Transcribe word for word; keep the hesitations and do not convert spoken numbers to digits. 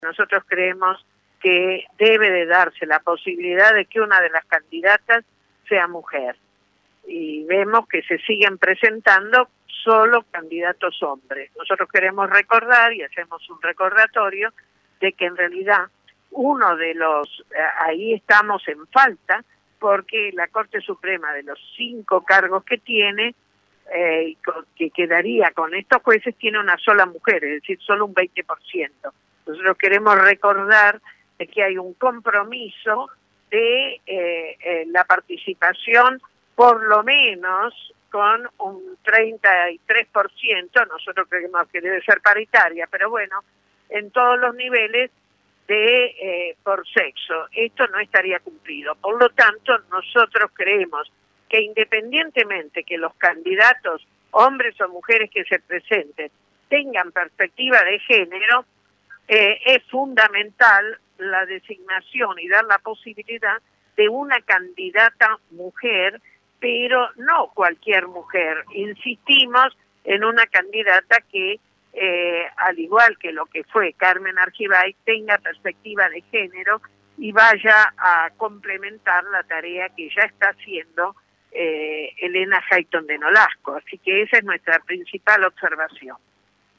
Nosotros creemos que debe de darse la posibilidad de que una de las candidatas sea mujer. Y vemos que se siguen presentando solo candidatos hombres. Nosotros queremos recordar, y hacemos un recordatorio, de que en realidad uno de los, ahí estamos en falta, porque la Corte Suprema, de los cinco cargos que tiene, eh, que quedaría con estos jueces, tiene una sola mujer, es decir, solo un veinte por ciento. Nosotros queremos recordar de que hay un compromiso de eh, eh, la participación, por lo menos con un treinta y tres por ciento, nosotros creemos que debe ser paritaria, pero bueno, en todos los niveles de eh, por sexo. Esto no estaría cumplido. Por lo tanto, nosotros creemos que independientemente que los candidatos, hombres o mujeres que se presenten, tengan perspectiva de género, eh, es fundamental la designación y dar la posibilidad de una candidata mujer, pero no cualquier mujer. Insistimos en una candidata que, eh, al igual que lo que fue Carmen Argibay, tenga perspectiva de género y vaya a complementar la tarea que ya está haciendo eh, Elena Hayton de Nolasco. Así que esa es nuestra principal observación.